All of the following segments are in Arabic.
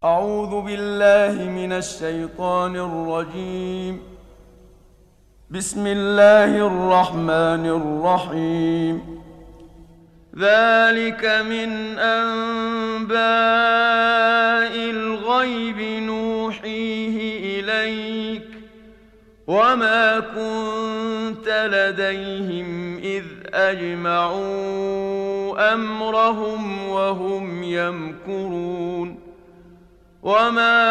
أعوذ بالله من الشيطان الرجيم. بسم الله الرحمن الرحيم. ذلك من أنباء الغيب نوحيه إليك وما كنت لديهم إذ أجمعوا أمرهم وهم يمكرون. وما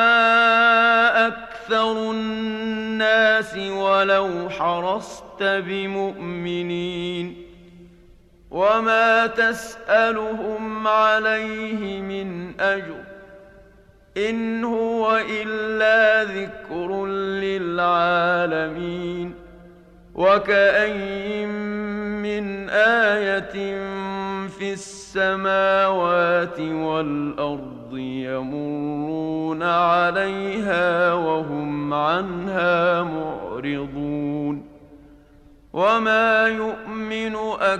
أكثر الناس ولو حرصت بمؤمنين وما تسألهم عليه من أجر إن هو إلا ذكر للعالمين. وكأين من آية في السماوات والأرض يمرون عليها وهم عنها معرضون. وما يؤمن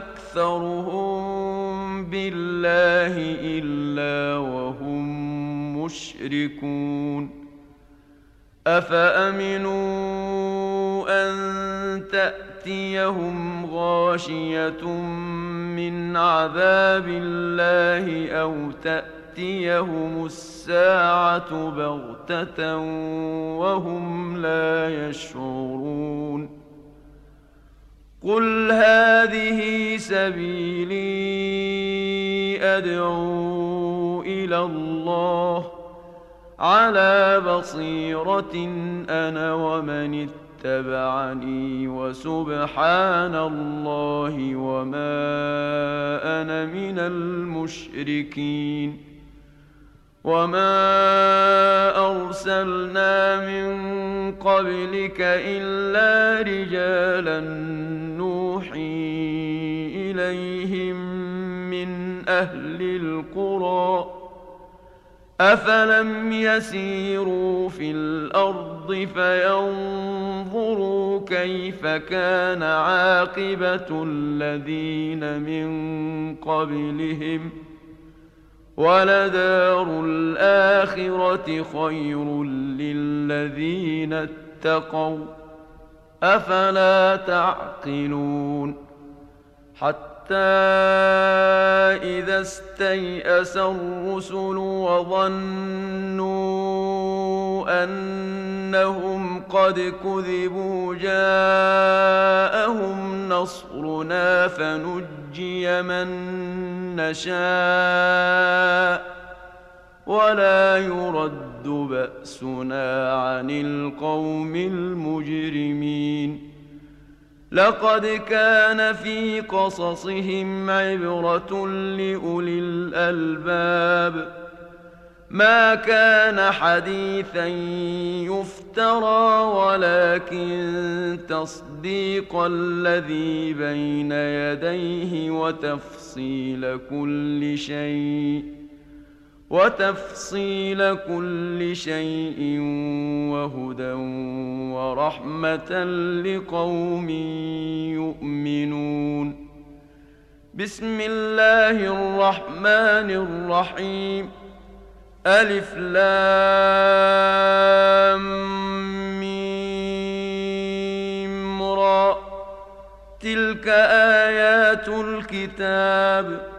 أكثرهم بالله إلا وهم مشركون. أفأمنوا أن تأتيهم غاشية من عذاب الله أو تأتيهم الساعة بغتة وهم لا يشعرون. قل هذه سبيلي أدعو إلى الله على بصيرة أنا ومن اتبعني وسبحان الله وما أنا من المشركين. وما أرسلنا من قبلك إلا رجالا نوحي إليهم من أهل القرى أفلم يسيروا في الأرض فينظروا كيف كان عاقبة الذين من قبلهم ولدار الآخرة خير للذين اتقوا أفلا تعقلون. حتى إذا استيأس الرسل وظنوا أنهم قد كذبوا جاءهم نصرنا فنجي من نشاء ولا يرد بأسنا عن القوم المجرمين. لقد كان في قصصهم عبرة لأولي الألباب ما كان حديثا يفترى ولكن تصديق الذي بين يديه وتفصيل كل شيء وهدى ورحمة لقوم يؤمنون. بسم الله الرحمن الرحيم. ألف لام ميم را تلك آيات الكتاب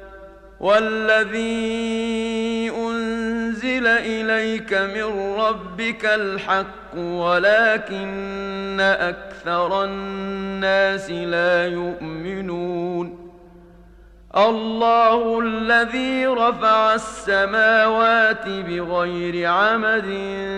والذي أنزل إليك من ربك الحق ولكن أكثر الناس لا يؤمنون. الله الذي رفع السماوات بغير عمد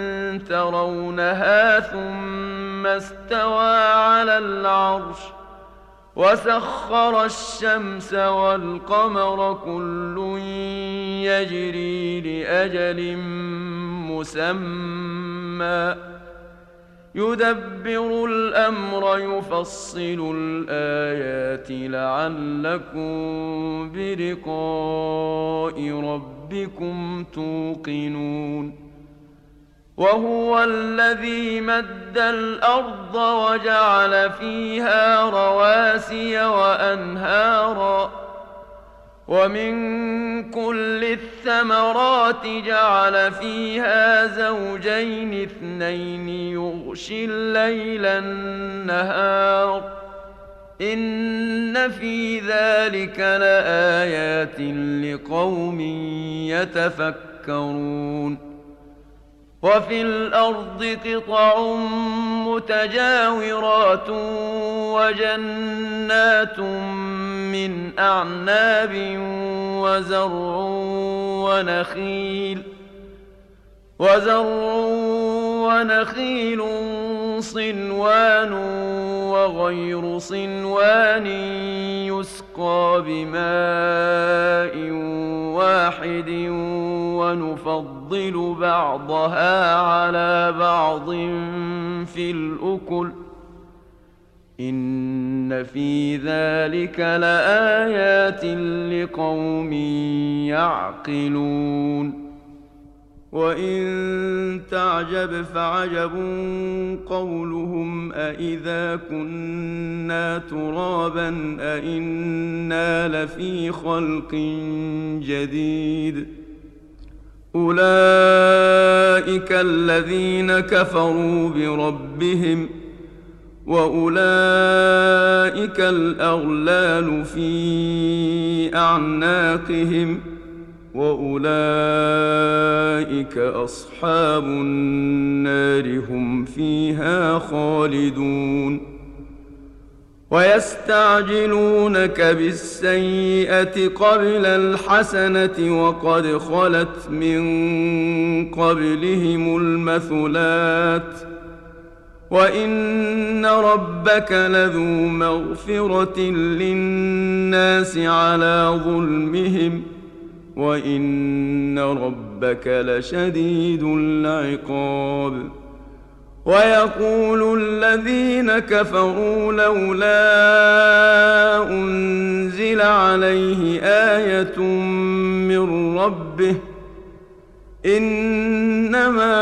ترونها ثم استوى على العرش وسخر الشمس والقمر كل يجري لأجل مسمى يدبر الأمر يفصل الآيات لعلكم بلقاء ربكم توقنون. وهو الذي مد الأرض وجعل فيها رواسي وأنهارا ومن كل الثمرات جعل فيها زوجين اثنين يغشي الليل النهار إن في ذلك لآيات لقوم يتفكرون وفي الأرض قطع متجاورات وجنات من أعناب وزرع ونخيل صنوان وغير صنوان يسقى بماء واحد ونفضل بعضها على بعض في الأكل إن في ذلك لآيات لقوم يعقلون وإن تعجب فعجب قولهم أإذا كنا ترابا أإنا لفي خلق جديد أولئك الذين كفروا بربهم وأولئك الأغلال في أعناقهم وأولئك أصحاب النار هم فيها خالدون ويستعجلونك بالسيئة قبل الحسنة وقد خلت من قبلهم المثلات وإن ربك لذو مغفرة للناس على ظلمهم وإن ربك لشديد العقاب ويقول الذين كفروا لولا أنزل عليه آية من ربه إنما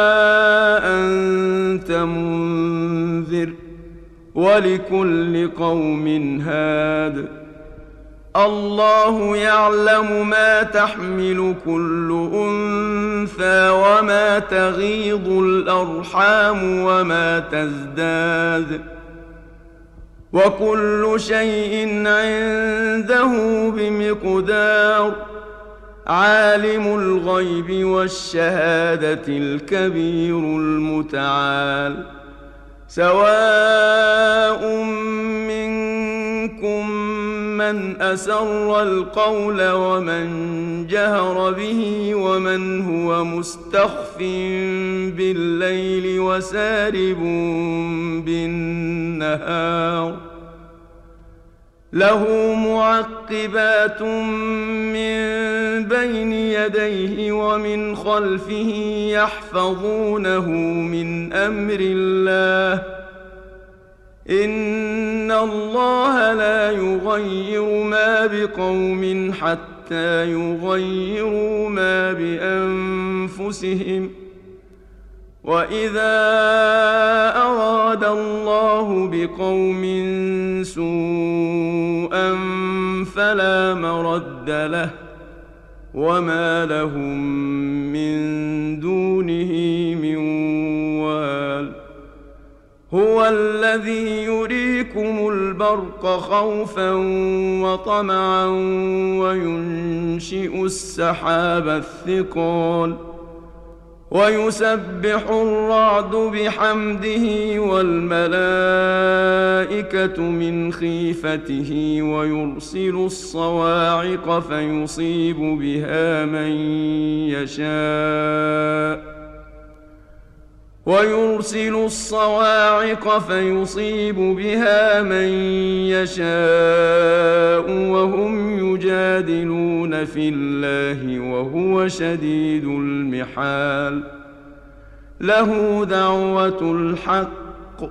أنت منذر ولكل قوم هاد الله يعلم ما تحمل كل أنثى وما تغيض الأرحام وما تزداد وكل شيء عنده بمقدار عالم الغيب والشهادة الكبير المتعال سواء منكم من أسر القول ومن جهر به ومن هو مستخف بالليل وسارب بالنهار له معقبات من بين يديه ومن خلفه يحفظونه من أمر الله إن الله لا يغير ما بقوم حتى يغيروا ما بأنفسهم وإذا أراد الله بقوم سوءا فلا مرد له وما لهم من دونه من وال هو الذي يريكم البرق خوفا وطمعا وينشئ السحاب الثقال ويسبح الرعد بحمده والملائكة من خيفته ويرسل الصواعق فيصيب بها من يشاء وهم يجادلون في الله وهو شديد المحال له دعوة الحق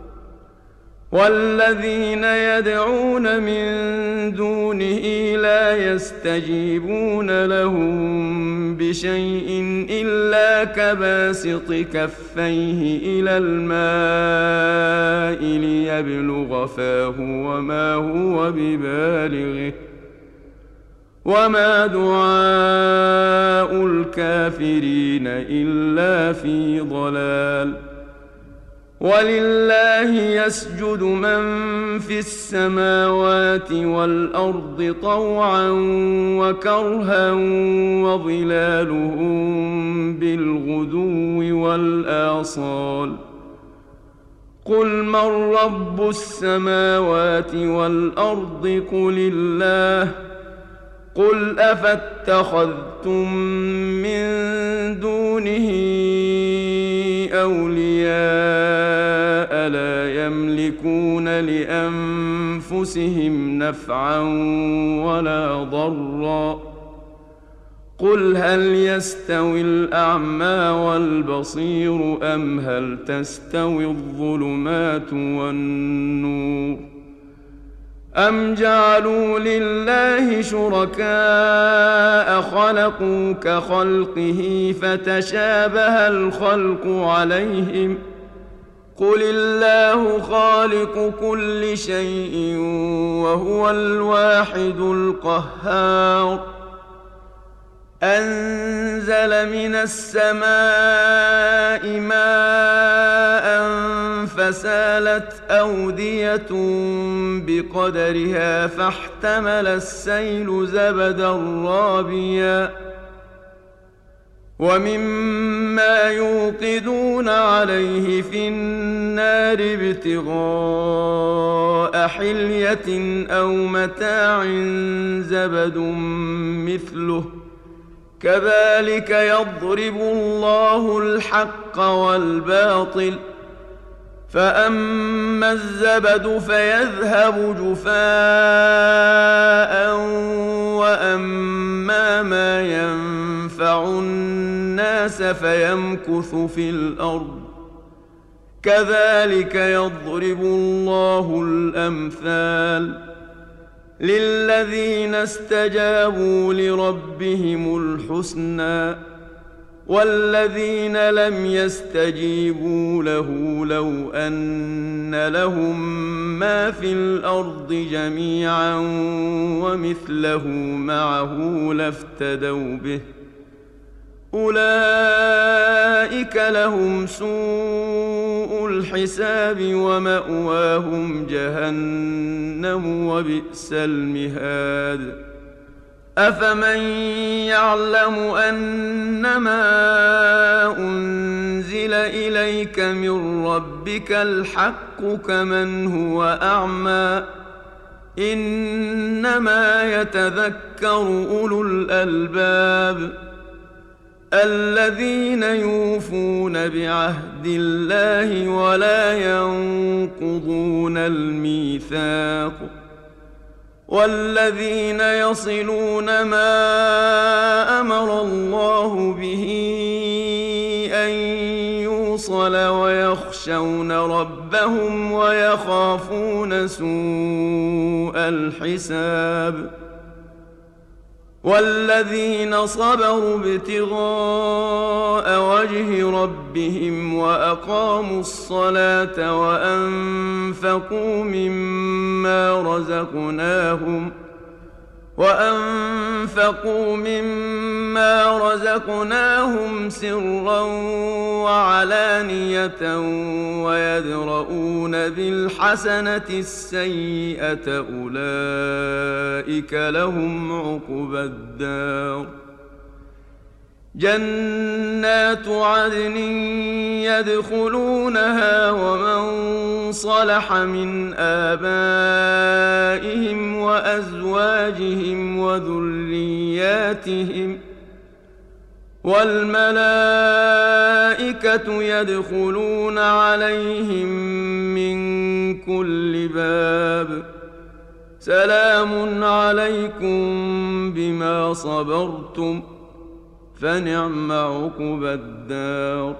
والذين يدعون من دونه لا يستجيبون لهم بشيء إلا كباسط كفيه إلى الماء ليبلغ فاه وما هو ببالغه وما دعاء الكافرين إلا في ضلال. ولله يسجد من في السماوات والأرض طوعا وكرها وظلالهم بالغدو والآصال. قل من رب السماوات والأرض قل الله. قل أفاتخذتم من دونه أولياء لا يملكون لأنفسهم نفعا ولا ضرا. قل هل يستوي الأعمى والبصير أم هل تستوي الظلمات والنور أم جعلوا لله شركاء خلقوا كخلقه فتشابه الخلق عليهم. قل الله خالق كل شيء وهو الواحد القهار. أنزل من السماء ماء فسالت أودية بقدرها فاحتمل السيل زبدا رابيا ومما يوقدون عليه في النار ابتغاء حلية أو متاع زبد مثله كذلك يضرب الله الحق والباطل. فأما الزبد فيذهب جفاء وأما ما ينفع الناس فيمكث في الأرض كذلك يضرب الله الأمثال للذين استجابوا لربهم الحسنى والذين لم يستجيبوا له لو أن لهم ما في الأرض جميعا ومثله معه لافتدوا به أولئك لهم سوء الحساب ومأواهم جهنم وبئس المهاد. أفمن يعلم أنما أنزل إليك من ربك الحق كمن هو أعمى إنما يتذكر أولو الألباب الذين يوفون بعهد الله ولا ينقضون الميثاق والذين يصلون ما أمر الله به أن يوصل ويخشون ربهم ويخافون سوء الحساب والذين صبروا ابتغاء وجه ربهم وأقاموا الصلاة وأنفقوا مما رزقناهم سرا وعلانية ويدرؤون بالحسنة السيئة أولئك لهم عقبى الدار. جنات عدن يدخلونها ومن صلح من آبائهم وأزواجهم وذرياتهم والملائكة يدخلون عليهم من كل باب سلام عليكم بما صبرتم فنعم عقبى الدار.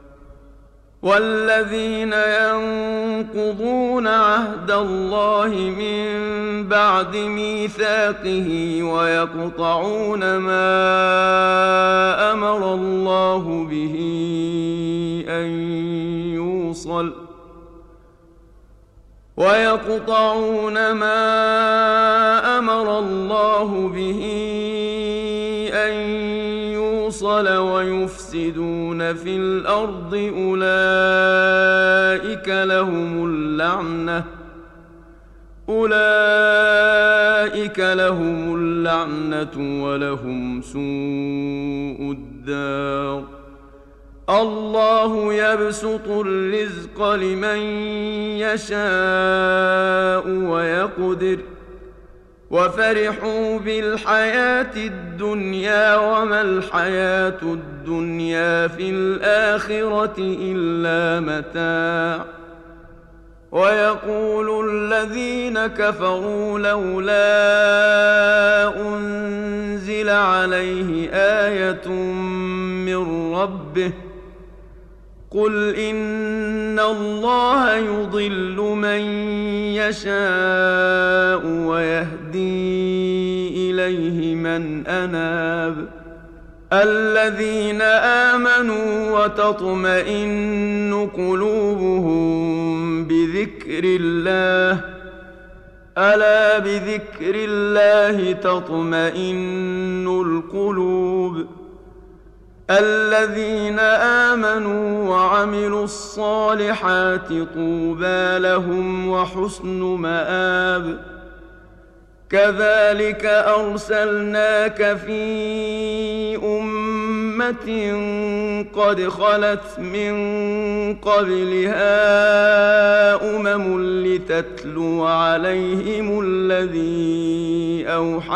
والذين ينقضون عهد الله من بعد ميثاقه ويقطعون ما أمر الله به أن يوصل ويقطعون ما أمر الله به أن يوصل ويفسدون في الأرض أولئك لهم اللعنة ولهم سوء الدار. الله يبسط الرزق لمن يشاء ويقدر وفرحوا بالحياة الدنيا وما الحياة الدنيا في الآخرة إلا متاع. ويقول الذين كفروا لولا أنزل عليه آية من ربه قل إن الله يضل من يشاء ويهدي إليه من أناب. الذين آمنوا وتطمئن قلوبهم بذكر الله ألا بذكر الله تطمئن القلوب. الذين آمنوا وعملوا الصالحات طوبى لهم وحسن مآب. كذلك أرسلناك في أمة قد خلت من قبلها لتتلو عليهم الذي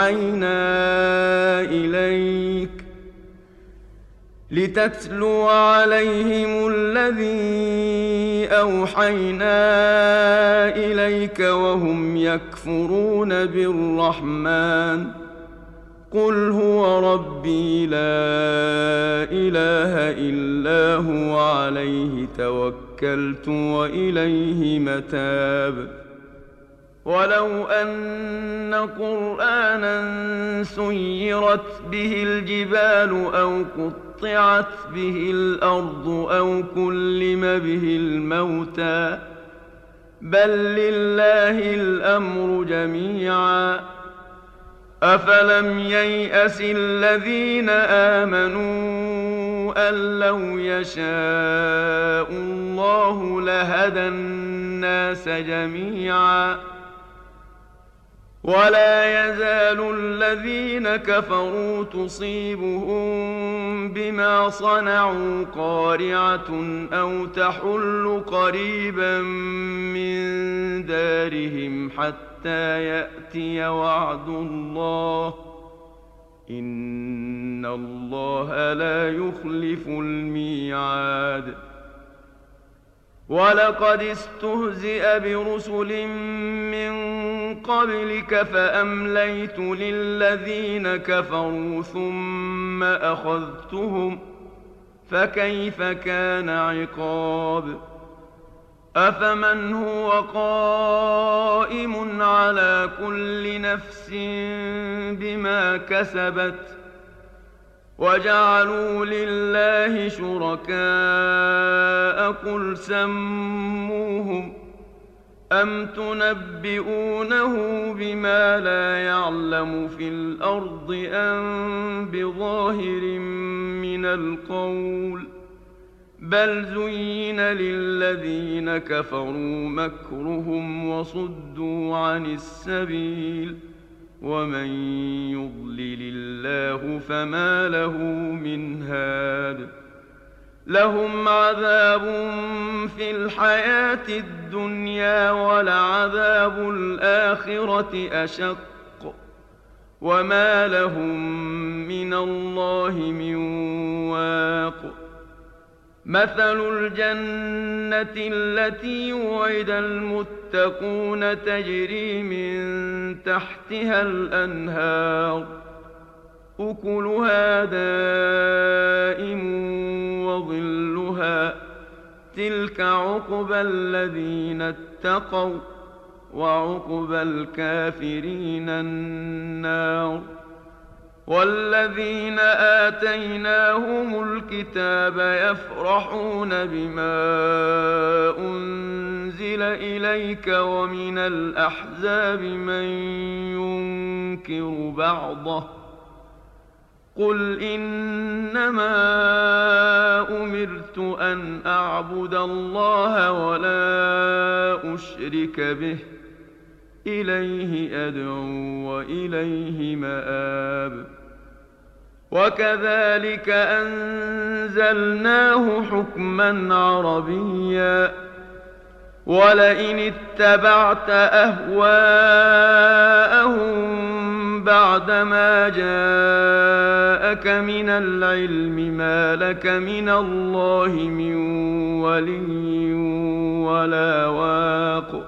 أوحينا إليك وهم يكفرون بالرحمن قل هو ربي لا إله إلا هو عليه توكلت وإليه متاب. ولو أن قرآنا سيرت به الجبال أو قطعت به الأرض أو كلم به الموتى بل لله الأمر جميعا أفلم ييأس الذين آمنوا أن لو يشاء الله لهدى الناس جميعا ولا يزال الذين كفروا تصيبهم بما صنعوا قارعة أو تحل قريبا من دارهم حتى يأتي وعد الله إن الله لا يخلف الميعاد. ولقد استهزئ برسل من قبلك فأمليت للذين كفروا ثم أخذتهم فكيف كان عقاب. أفمن هو قائم على كل نفس بما كسبت وجعلوا لله شركاء قل سموهم أم تنبئونه بما لا يعلم في الأرض أم بظاهر من القول بل زين للذين كفروا مكرهم وصدوا عن السبيل ومن يضلل الله فما له من هاد. لهم عذاب في الحياة الدنيا ولعذاب الآخرة أشق وما لهم من الله من واق. مثل الجنة التي وعد المتقون تجري من تحتها الأنهار أكلها دائم وظلها تلك عقبى الذين اتقوا وعقبى الكافرين النار والذين آتيناهم الكتاب يفرحون بما أنزل إليك ومن الأحزاب من ينكر بعضه قل إنما أمرت أن أعبد الله ولا أشرك به إليه أدعو وإليه مآب وكذلك أنزلناه حكما عربيا ولئن اتبعت أهواءهم بعدما جاءك من العلم ما لك من الله من ولي ولا واق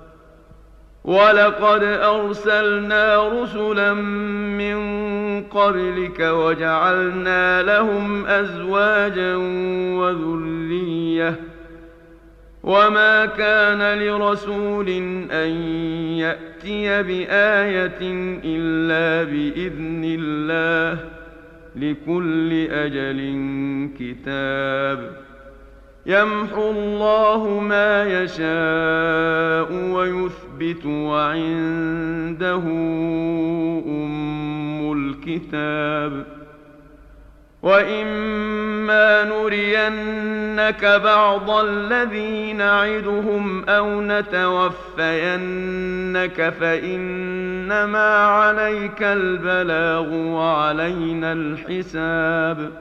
ولقد أرسلنا رسلا من قبلك وجعلنا لهم أزواجا وذرية وما كان لرسول أن يأتي بآية إلا بإذن الله لكل أجل كتاب يمحو الله ما يشاء ويثبت وعنده أم الكتاب وإما نرينك بعض الذي نعدهم أو نتوفينك فإنما عليك البلاغ وعلينا الحساب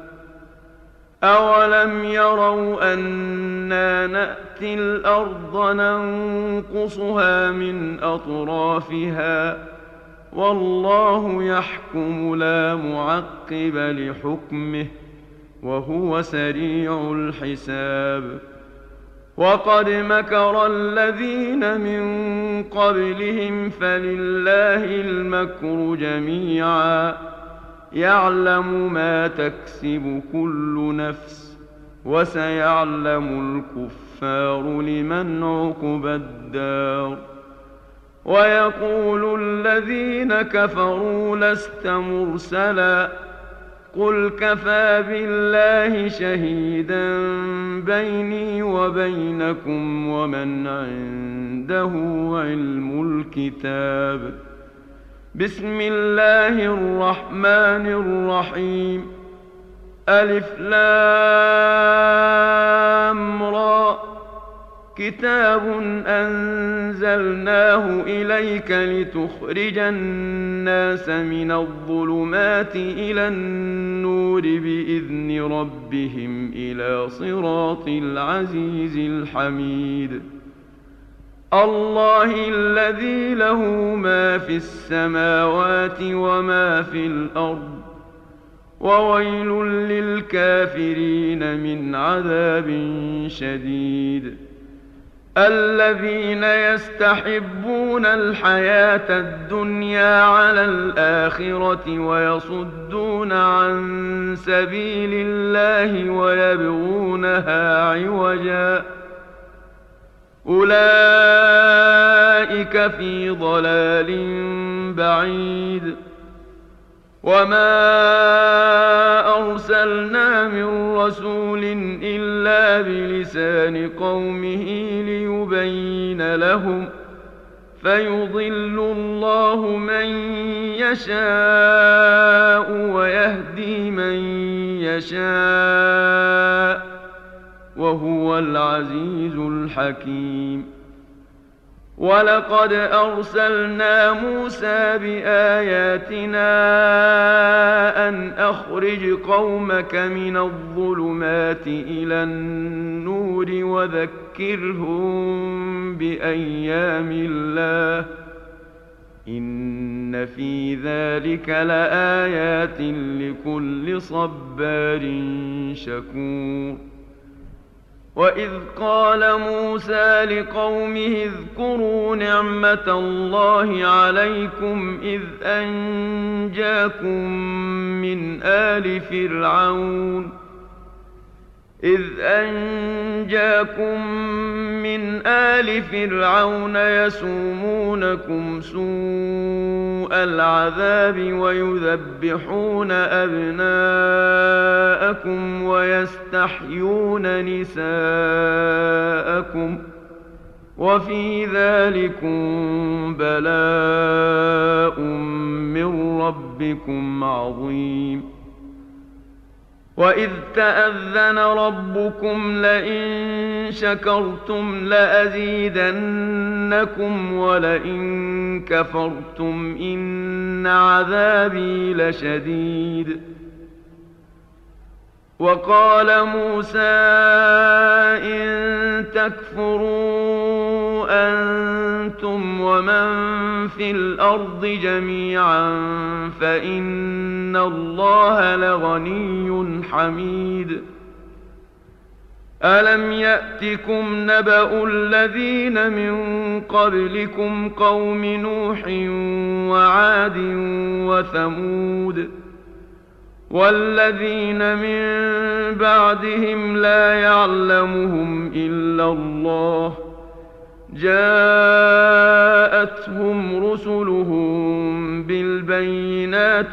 أولم يروا أنا نأتي الأرض ننقصها من أطرافها والله يحكم لا معقب لحكمه وهو سريع الحساب وقد مكر الذين من قبلهم فلله المكر جميعا يعلم ما تكسب كل نفس وسيعلم الكفار لمن عقبى الدار ويقول الذين كفروا لست مرسلا قل كفى بالله شهيدا بيني وبينكم ومن عنده علم الكتاب بسم الله الرحمن الرحيم ألف لام را كتاب أنزلناه إليك لتخرج الناس من الظلمات إلى النور بإذن ربهم إلى صراط العزيز الحميد الله الذي له ما في السماوات وما في الأرض وويل للكافرين من عذاب شديد الذين يستحبون الحياة الدنيا على الآخرة ويصدون عن سبيل الله ويبغونها عوجا أولئك في ضلال بعيد وما أرسلنا من رسول إلا بلسان قومه ليبين لهم فيضل الله من يشاء ويهدي من يشاء وهو العزيز الحكيم ولقد أرسلنا موسى بآياتنا أن أخرج قومك من الظلمات إلى النور وذكرهم بأيام الله إن في ذلك لآيات لكل صبار شكور وإذ قال موسى لقومه اذكروا نعمة الله عليكم إذ أنجاكم من آل فرعون إذ أنجاكم من آل فرعون يسومونكم سوء العذاب ويذبحون أبناءكم ويستحيون نساءكم وفي ذلكم بلاء من ربكم عظيم وإذ تأذن ربكم لئن شكرتم لأزيدنكم ولئن كفرتم إن عذابي لشديد وقال موسى إن تكفروا أنتم ومن في الأرض جميعا فإن الله لغني حميد ألم يأتكم نبأ الذين من قبلكم قوم نوح وعاد وثمود والذين من بعدهم لا يعلمهم إلا الله جاءتهم رسلهم بالبينات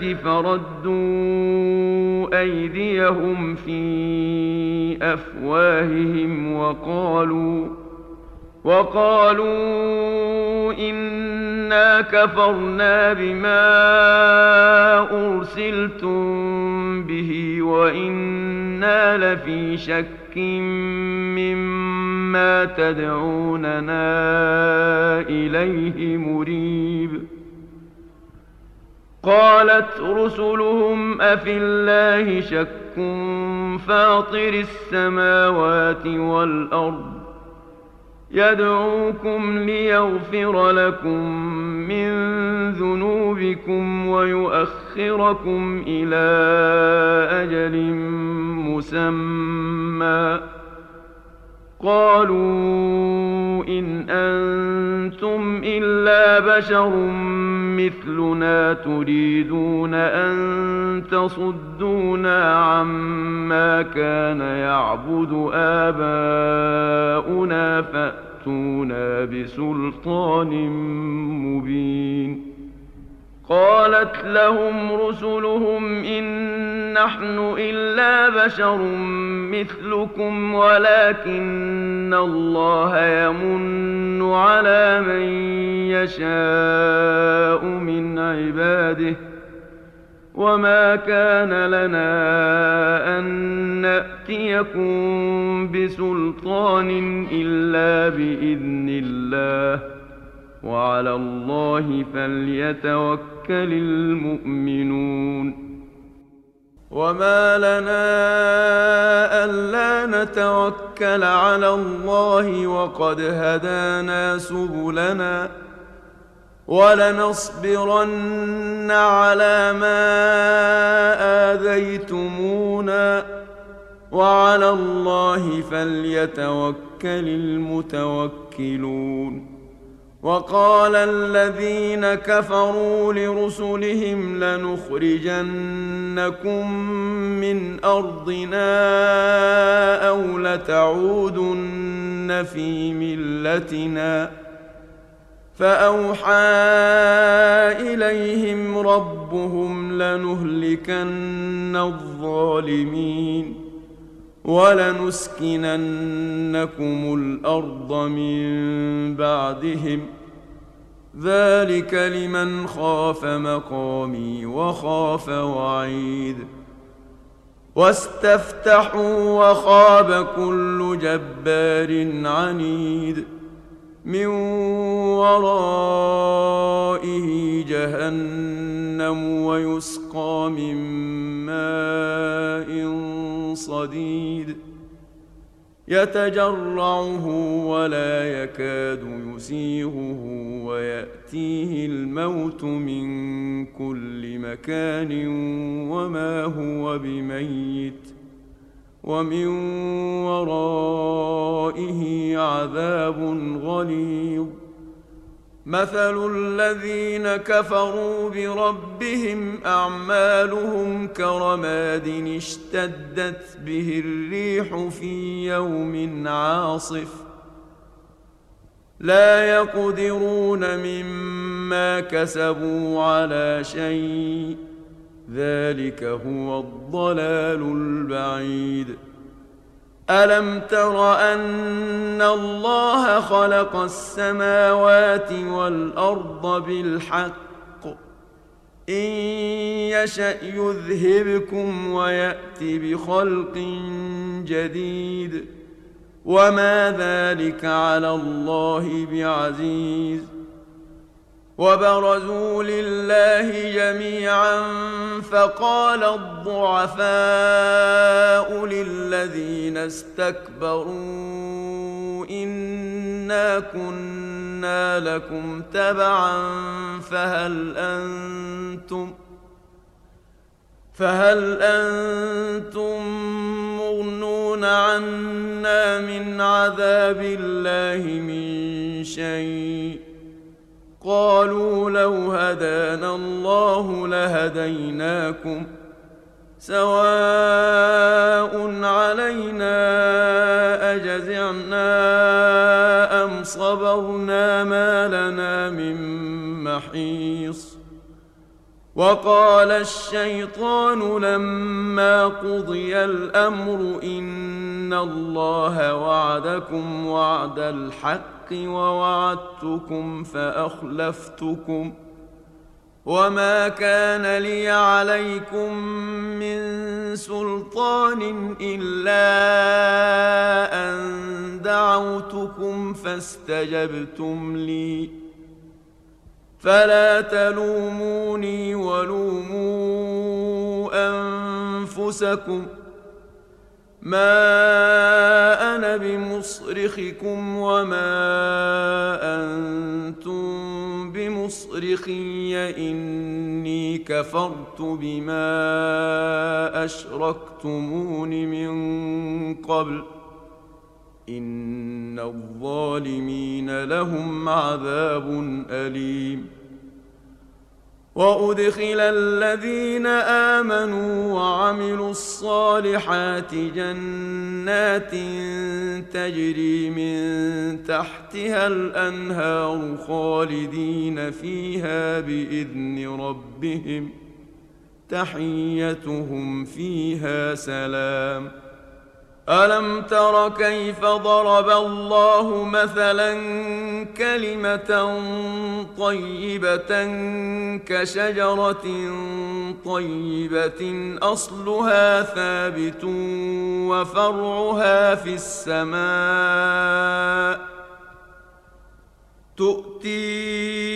فردوا أيديهم في أفواههم وقالوا إنا كفرنا بما أرسلتم به وإنا لفي شك مما تدعوننا إليه مريب قالت رسلهم أفي الله شك فاطر السماوات والأرض يدعوكم ليغفر لكم من ذنوبكم ويؤخركم إلى أجل مسمى قالوا إن أنتم إلا بشر مثلنا تريدون أن تصدونا عما كان يعبد آباؤنا فأتونا بسلطان مبين قالت لهم رسلهم إن نحن إلا بشر مثلكم ولكن الله يمن على من يشاء من عباده وما كان لنا أن نأتيكم بسلطان إلا بإذن الله وعلى الله فليتوكل المؤمنون وما لنا ألا نتوكل على الله وقد هدانا سبلنا ولنصبرن على ما آذيتمونا وعلى الله فليتوكل المتوكلون وقال الذين كفروا لرسلهم لنخرجنكم من أرضنا أو لتعودن في ملتنا فأوحى إليهم ربهم لنهلكن الظالمين ولنسكننكم الأرض من بعدهم ذلك لمن خاف مقامي وخاف وعيد واستفتحوا وخاب كل جبار عنيد من ورائه جهنم ويسقى من ماء صديد يتجرعه ولا يكاد يسيغه ويأتيه الموت من كل مكان وما هو بميت ومن ورائه عذاب غليظ مثل الذين كفروا بربهم أعمالهم كرماد اشتدت به الريح في يوم عاصف لا يقدرون مما كسبوا على شيء ذلك هو الضلال البعيد. ألم تر أن الله خلق السماوات والأرض بالحق إن يشأ يذهبكم ويأت بخلق جديد وما ذلك على الله بعزيز. وبرزوا لله جميعا فقال الضعفاء للذين استكبروا إنا كنا لكم تبعا فهل أنتم مغنون عنا من عذاب الله من شيء قالوا لو هدانا الله لهديناكم سواء علينا أجزعنا أم صبرنا ما لنا من محيص. وقال الشيطان لما قضي الأمر إن الله وعدكم وعد الحق ووعدتكم فأخلفتكم وما كان لي عليكم من سلطان إلا أن دعوتكم فاستجبتم لي فلا تلوموني ولوموا أنفسكم ما أنا بمصرخكم وما أنتم بمصرخي إني كفرت بما أشركتمون من قبل إن الظالمين لهم عذاب أليم. وأدخل الذين آمنوا وعملوا الصالحات جنات تجري من تحتها الأنهار خالدين فيها بإذن ربهم تحيتهم فيها سلام. ألم تر كيف ضرب الله مثلا كلمة طيبة كشجرة طيبة أصلها ثابت وفرعها في السماء تؤتي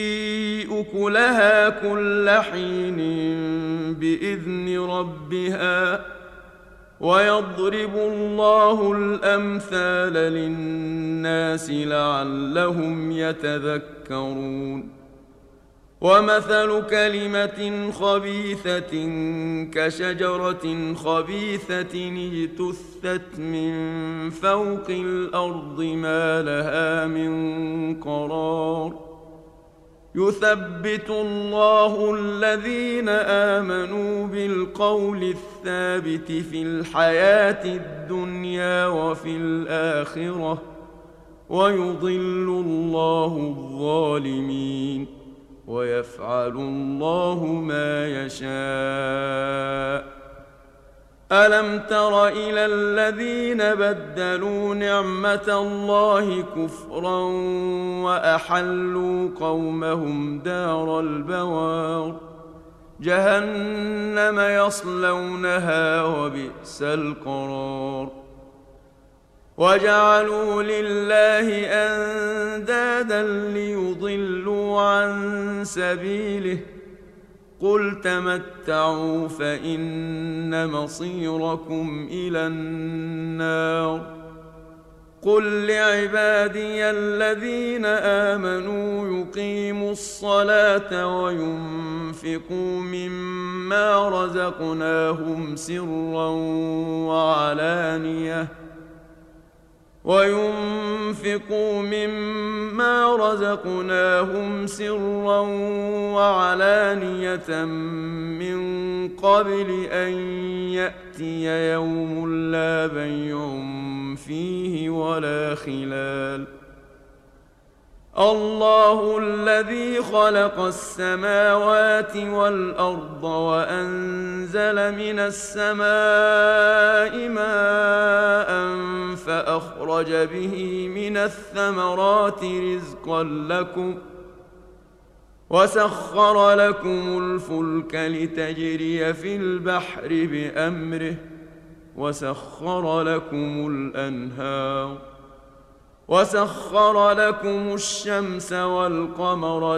أكلها كل حين بإذن ربها ويضرب الله الأمثال للناس لعلهم يتذكرون. ومثل كلمة خبيثة كشجرة خبيثة اجتثت من فوق الأرض ما لها من قرار يثبت الله الذين آمنوا بالقول الثابت في الحياة الدنيا وفي الآخرة ويضل الله الظالمين ويفعل الله ما يشاء. ألم تر إلى الذين بدلوا نعمة الله كفرا وأحلوا قومهم دار البوار جهنم يصلونها وبئس القرار. وجعلوا لله أندادا ليضلوا عن سبيله قل تمتعوا فإن مصيركم إلى النار. قل لعبادي الذين آمنوا يقيموا الصلاة وينفقوا مما رزقناهم سرا وعلانية وينفقوا مما رزقناهم سرا وعلانية من قبل أن يأتي يوم لا بيع فيه ولا خلال. الله الذي خلق السماوات والأرض وأنزل من السماء ماء فأخرج به من الثمرات رزقا لكم وسخر لكم الفلك لتجري في البحر بأمره وسخر لكم الأنهار وسخر لكم الشمس والقمر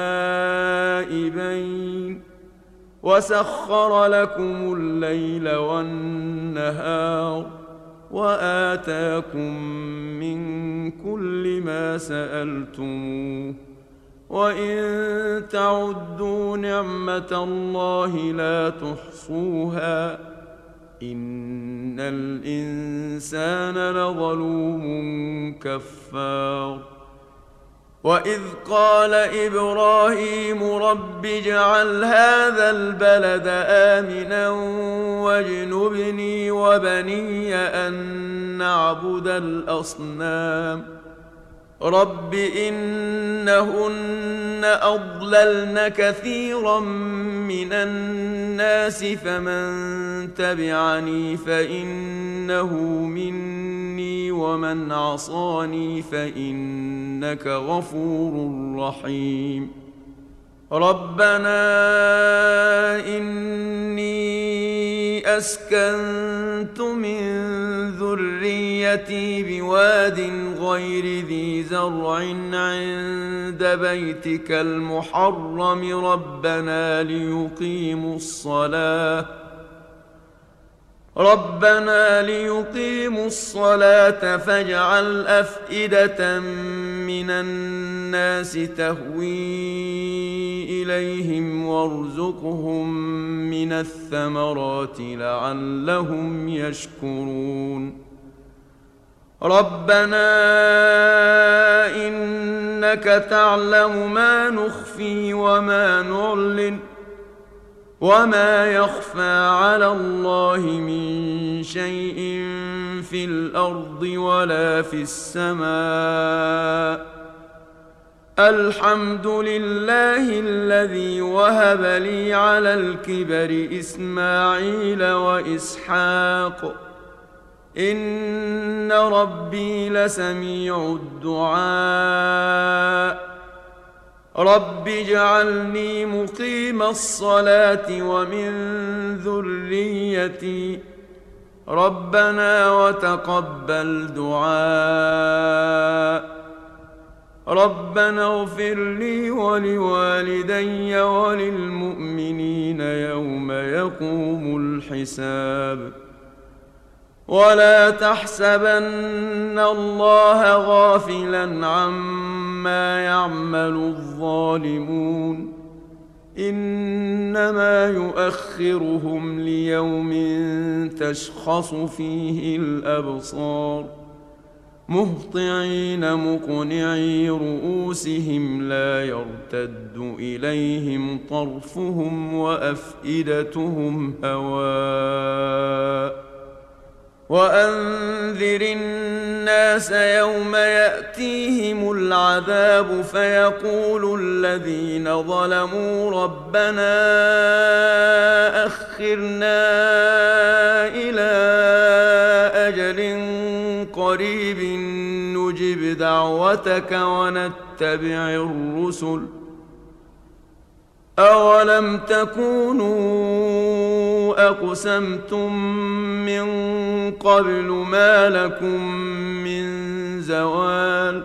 دائبين وسخر لكم الليل والنهار وآتاكم من كل ما سألتموه وإن تعدوا نعمة الله لا تحصوها إن الإنسان لظلوم كفار. وإذ قال إبراهيم رب اجعل هذا البلد آمنا واجنبني وبني أن نعبد الأصنام رب إنهن أضللن كثيرا من الناس فمن تبعني فإنه مني ومن عصاني فإنك غفور رحيم. ربنا إني أسكنت من ذريتي بواد غير ذي زرع عند بيتك المحرم ربنا ليقيموا الصلاة فاجعل أفئدة من الناس تهوي إليهم وارزقهم من الثمرات لعلهم يشكرون. ربنا إنك تعلم ما نخفي وما نعلن وما يخفى على الله من شيء في الأرض ولا في السماء. الحمد لله الذي وهب لي على الكبر إسماعيل وإسحاق إن ربي لسميع الدعاء. رب اجعلني مقيم الصلاة ومن ذريتي ربنا وتقبل دعاء. ربنا اغفر لي ولوالدي وللمؤمنين يوم يقوم الحساب. ولا تحسبن الله غافلا عما يعمل الظالمون إنما يؤخرهم ليوم تشخص فيه الأبصار مهطعين مقنعي رؤوسهم لا يرتد إليهم طرفهم وأفئدتهم هواء. وأنذر الناس يوم يأتيهم العذاب فيقول الذين ظلموا ربنا أخرنا إلى أجل قريب نجب دعوتك ونتبع الرسل أولم تكونوا أقسمتم من قبل ما لكم من زوال.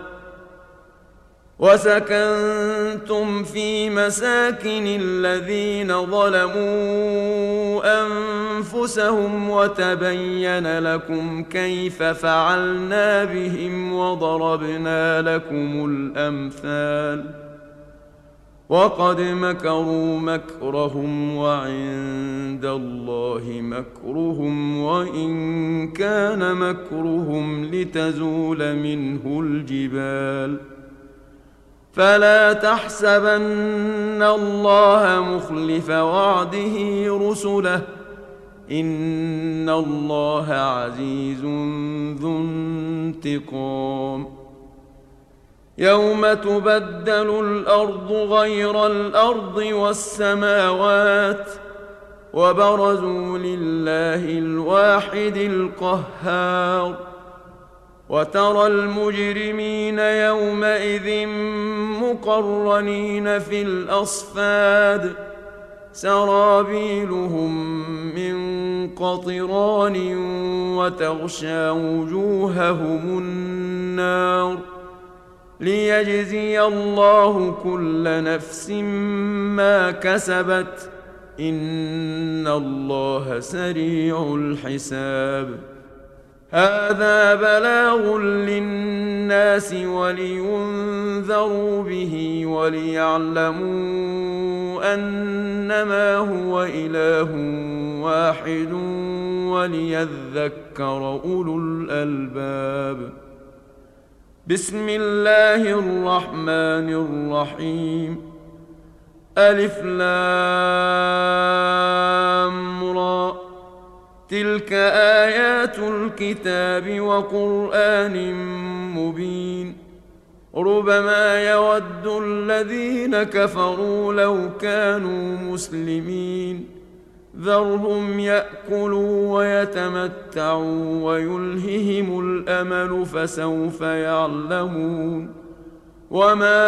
وسكنتم في مساكن الذين ظلموا أنفسهم وتبين لكم كيف فعلنا بهم وضربنا لكم الأمثال وقد مكروا مكرهم وعند الله مكرهم وإن كان مكرهم لتزول منه الجبال فلا تحسبن الله مخلف وعده رسله إن الله عزيز ذو انتقام يوم تبدل الأرض غير الأرض والسماوات وبرزوا لله الواحد القهار وترى المجرمين يومئذ مقرنين في الأصفاد سرابيلهم من قطران وتغشى وجوههم النار ليجزي الله كل نفس ما كسبت إن الله سريع الحساب هذا بلاغ للناس ولينذروا به وليعلموا أنما هو إله واحد وليذكر أولو الألباب بسم الله الرحمن الرحيم ألف لام را تلك آيات الكتاب وقرآن مبين ربما يود الذين كفروا لو كانوا مسلمين ذرهم يأكلوا ويتمتعوا ويلههم الأمل فسوف يعلمون وما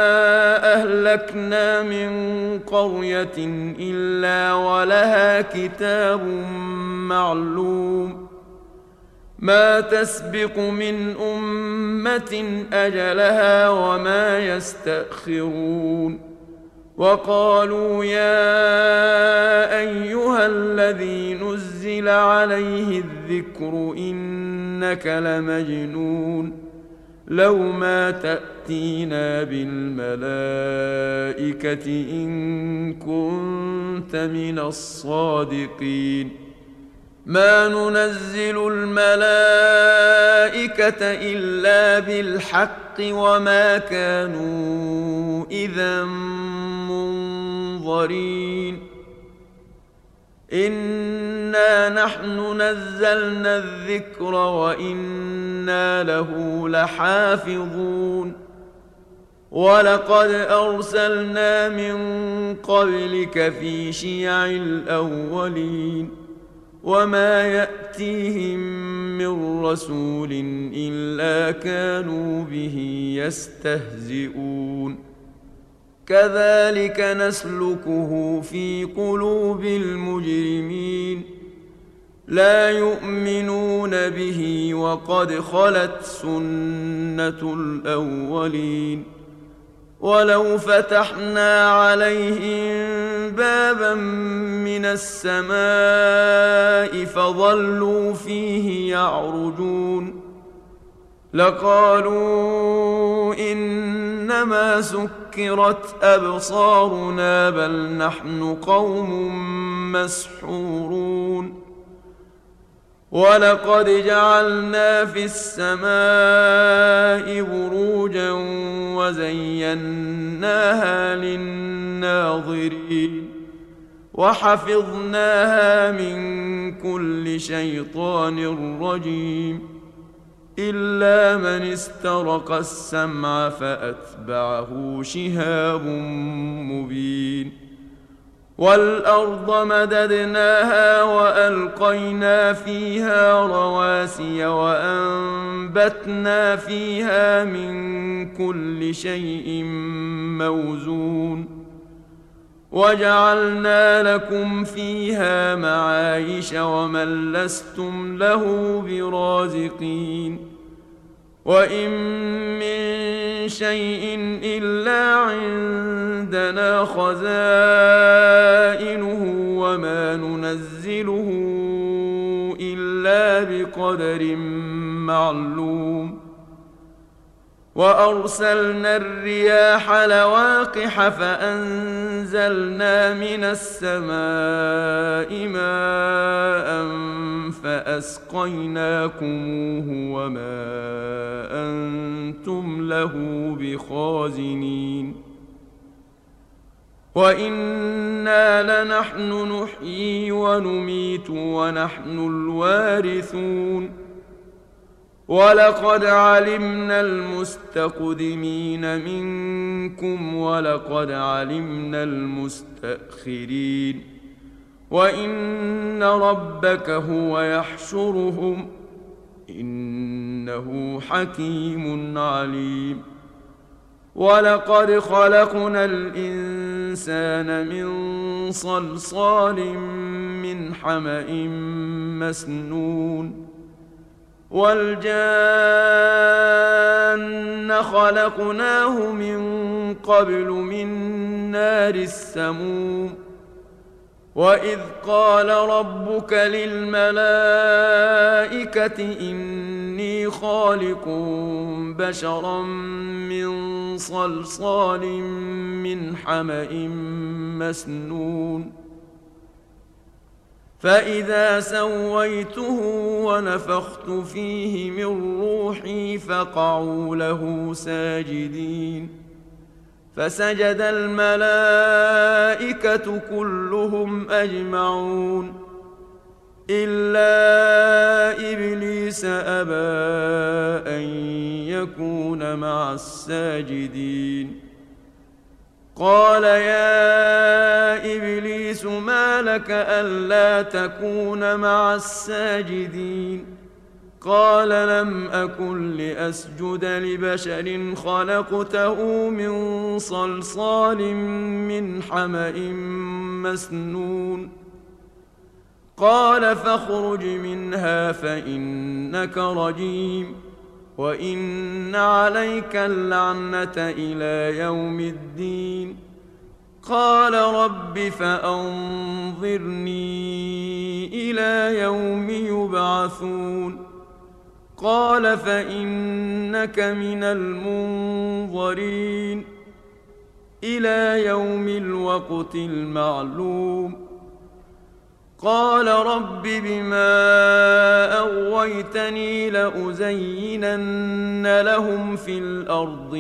أهلكنا من قرية إلا ولها كتاب معلوم ما تسبق من أمة أجلها وما يستأخرون وقالوا يا أيها الذي نزل عليه الذكر إنك لمجنون لو ما تأتينا بالملائكة إن كنت من الصادقين ما ننزل الملائكة إلا بالحق وما كانوا إذا منظرين إنا نحن نزلنا الذكر وإنا له لحافظون ولقد أرسلنا من قبلك في شيع الأولين وما يأتيهم من رسول إلا كانوا به يستهزئون كذلك نسلكه في قلوب المجرمين لا يؤمنون به وقد خلت سنة الأولين ولو فتحنا عليهم بابا من السماء فظلوا فيه يعرجون لقالوا إنما سكرت أبصارنا بل نحن قوم مسحورون ولقد جعلنا في السماء بروجا وزيناها للناظرين وحفظناها من كل شيطان رجيم إلا من استرق السمع فأتبعه شهاب مبين والأرض مددناها وألقينا فيها رواسي وأنبتنا فيها من كل شيء موزون وجعلنا لكم فيها معايش ومن لستم له برازقين وإن من شيء إلا عندنا خزائنه وما ننزله إلا بقدر معلوم وأرسلنا الرياح لواقح فأنزلنا من السماء ماء فأسقيناكموه وما أنتم له بخازنين وإنا لنحن نحيي ونميت ونحن الوارثون ولقد علمنا المستقدمين منكم ولقد علمنا المستأخرين وإن ربك هو يحشرهم إنه حكيم عليم ولقد خلقنا الإنسان من صلصال من حمأ مسنون والجان خلقناه من قبل من نار السموم وإذ قال ربك للملائكة إني خالق بشرا من صلصال من حمأ مسنون فإذا سويته ونفخت فيه من روحي فقعوا له ساجدين فسجد الملائكة كلهم أجمعون إلا إبليس أبى أن يكون مع الساجدين قال يا إبليس ما لك ألا تكون مع الساجدين قال لم أكن لأسجد لبشر خلقته من صلصال من حمأ مسنون قال فاخرج منها فإنك رجيم وإن عليك اللعنة إلى يوم الدين قال رب فأنظرني إلى يوم يبعثون قال فإنك من المنظرين إلى يوم الوقت المعلوم قال رب بما أغويتني لأزينن لهم في الأرض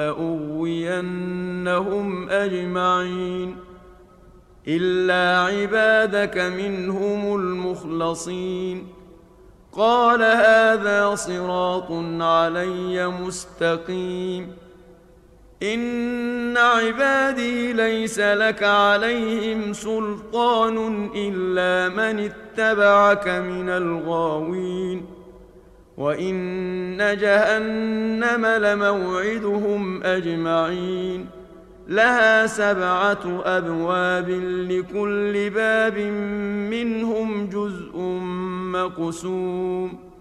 ولأغوينهم أجمعين إلا عبادك منهم المخلصين قال هذا صراط علي مستقيم إن عبادي ليس لك عليهم سلطان إلا من اتبعك من الغاوين وإن جهنم لموعدهم أجمعين لها 7 أبواب لكل باب منهم جزء مقسوم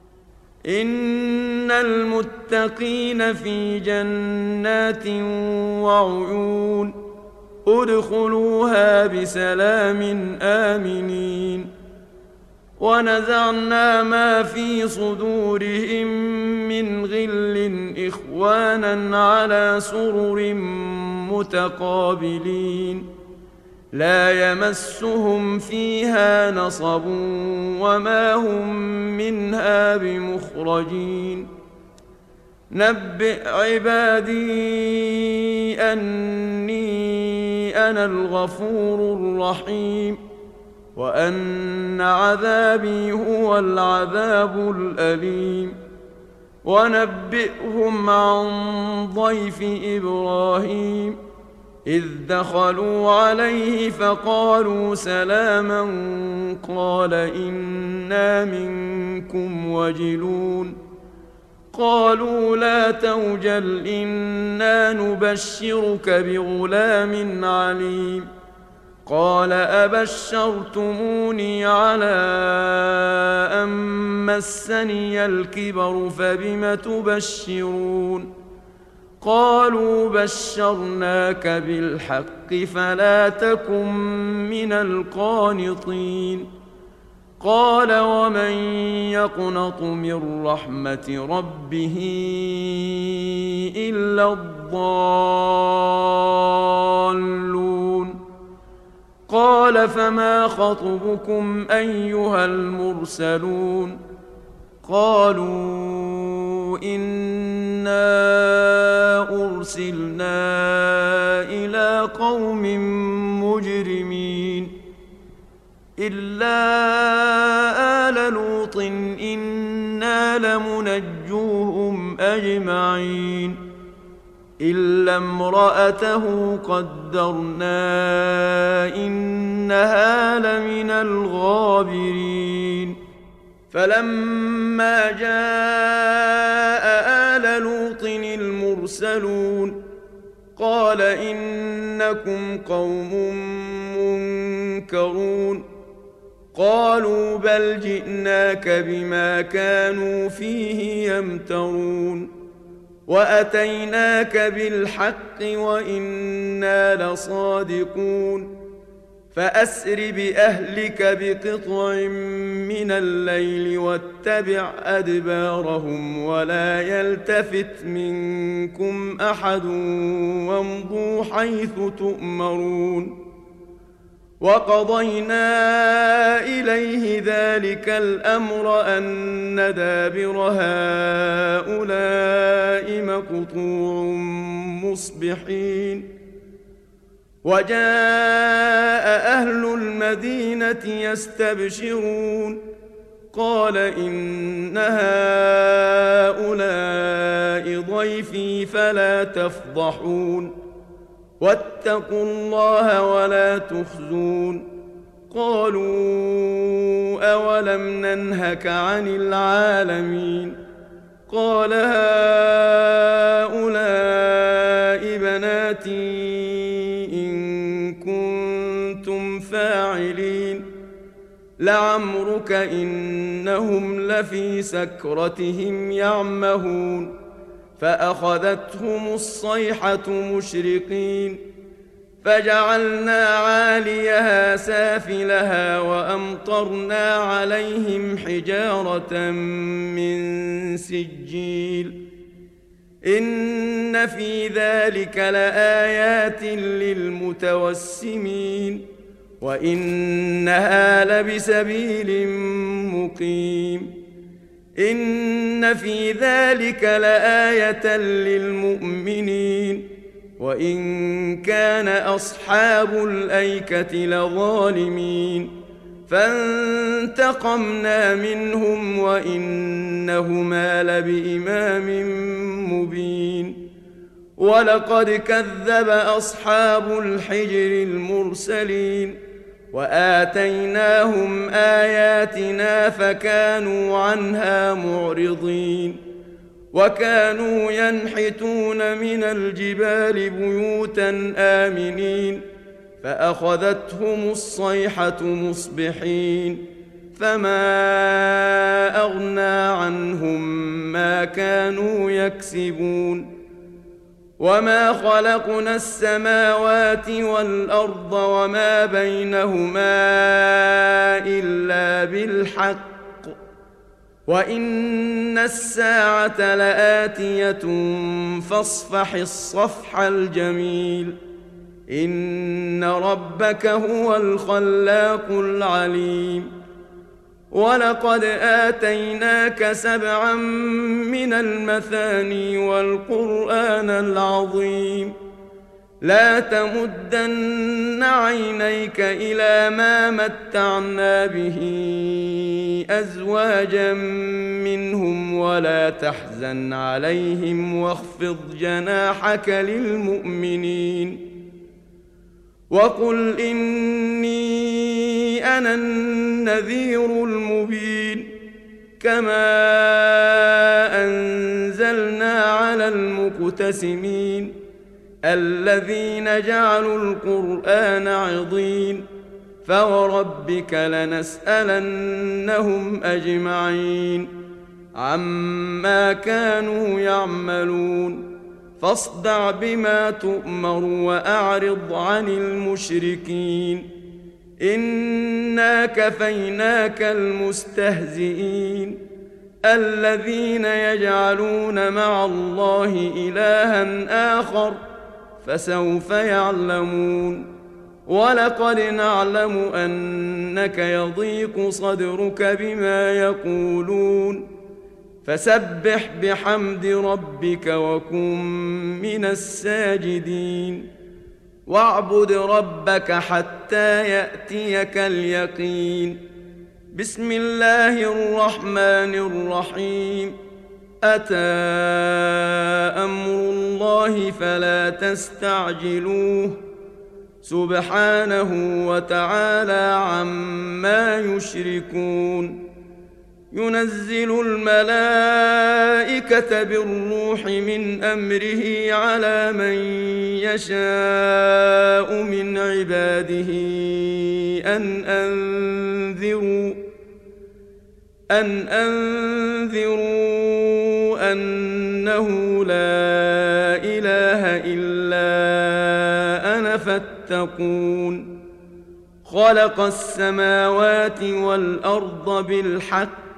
إن المتقين في جنات وعيون ادخلوها بسلام آمنين ونزعنا ما في صدورهم من غل إخوانا على سرر متقابلين لا يمسهم فيها نصب وما هم منها بمخرجين نبئ عبادي أني أنا الغفور الرحيم وأن عذابي هو العذاب الأليم ونبئهم عن ضيف إبراهيم إذ دخلوا عليه فقالوا سلاما قال إنا منكم وجلون قالوا لا توجل إنا نبشرك بغلام عليم قال أبشرتموني على أن مسني الكبر فبم تبشرون قالوا بشرناك بالحق فلا تكن من القانطين قال ومن يقنط من رحمة ربه إلا الضالون قال فما خطبكم أيها المرسلون قالوا إنا أرسلنا إلى قوم مجرمين إلا آل لوط إنا لمنجوهم أجمعين إلا امرأته قدرنا إنها لمن الغابرين فلما جاء آل لوط المرسلون قال إنكم قوم منكرون قالوا بل جئناك بما كانوا فيه يمترون وأتيناك بالحق وإنا لصادقون فأسر بأهلك بقطع من الليل واتبع أدبارهم ولا يلتفت منكم أحد وامضوا حيث تؤمرون وقضينا إليه ذلك الأمر أن دابر هؤلاء مقطوع مصبحين وجاء أهل المدينة يستبشرون قال إن هؤلاء ضيفي فلا تفضحون واتقوا الله ولا تخزون قالوا أولم ننهك عن العالمين قال هؤلاء بناتي إن كنتم فاعلين لعمرك إنهم لفي سكرتهم يعمهون فأخذتهم الصيحة مشرقين فجعلنا عاليها سافلها وأمطرنا عليهم حجارة من سجيل إن في ذلك لآيات للمتوسمين وإنها لبسبيل مقيم إن في ذلك لآية للمؤمنين وإن كان أصحاب الأيكة لظالمين فانتقمنا منهم وإنهما لبإمام مبين ولقد كذب أصحاب الحجر المرسلين وآتيناهم آياتنا فكانوا عنها معرضين وكانوا ينحتون من الجبال بيوتا آمنين فأخذتهم الصيحة مصبحين فما أغنى عنهم ما كانوا يكسبون وما خلقنا السماوات والأرض وما بينهما إلا بالحق وإن الساعة لآتية فاصفح الصفح الجميل إن ربك هو الخلاق العليم ولقد آتيناك 7 من المثاني والقرآن العظيم لا تمدن عينيك إلى ما متعنا به أزواجا منهم ولا تحزن عليهم واخفض جناحك للمؤمنين وقل إني أنا النذير المبين كما أنزلنا على المقتسمين الذين جعلوا القرآن عضين فوربك لنسألنهم أجمعين عما كانوا يعملون فاصدع بما تؤمر وأعرض عن المشركين إنا كفيناك المستهزئين الذين يجعلون مع الله إلها آخر فسوف يعلمون ولقد نعلم أنك يضيق صدرك بما يقولون فسبح بحمد ربك وكن من الساجدين واعبد ربك حتى يأتيك اليقين بسم الله الرحمن الرحيم أتى أمر الله فلا تستعجلوه سبحانه وتعالى عما يشركون ينزل الملائكة بالروح من أمره على من يشاء من عباده أن أنذروا أنه لا إله إلا أنا فاتقون خلق السماوات والأرض بالحق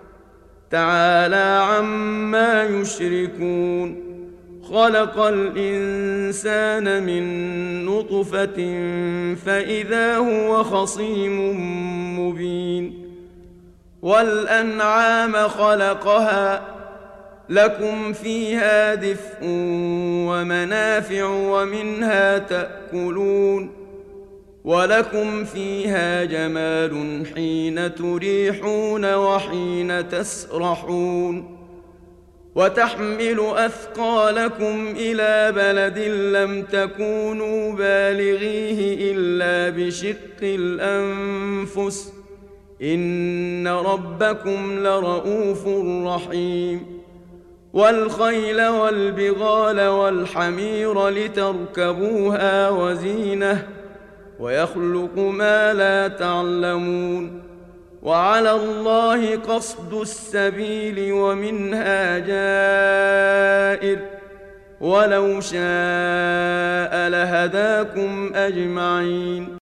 تعالى عما يشركون خلق الإنسان من نطفة فإذا هو خصيم مبين والأنعام خلقها لكم فيها دفء ومنافع ومنها تأكلون ولكم فيها جمال حين تريحون وحين تسرحون وتحمل أثقالكم إلى بلد لم تكونوا بالغيه إلا بشق الأنفس إن ربكم لرؤوف رحيم والخيل والبغال والحمير لتركبوها وزينة ويخلق ما لا تعلمون وعلى الله قصد السبيل ومنها جائر ولو شاء لهداكم أجمعين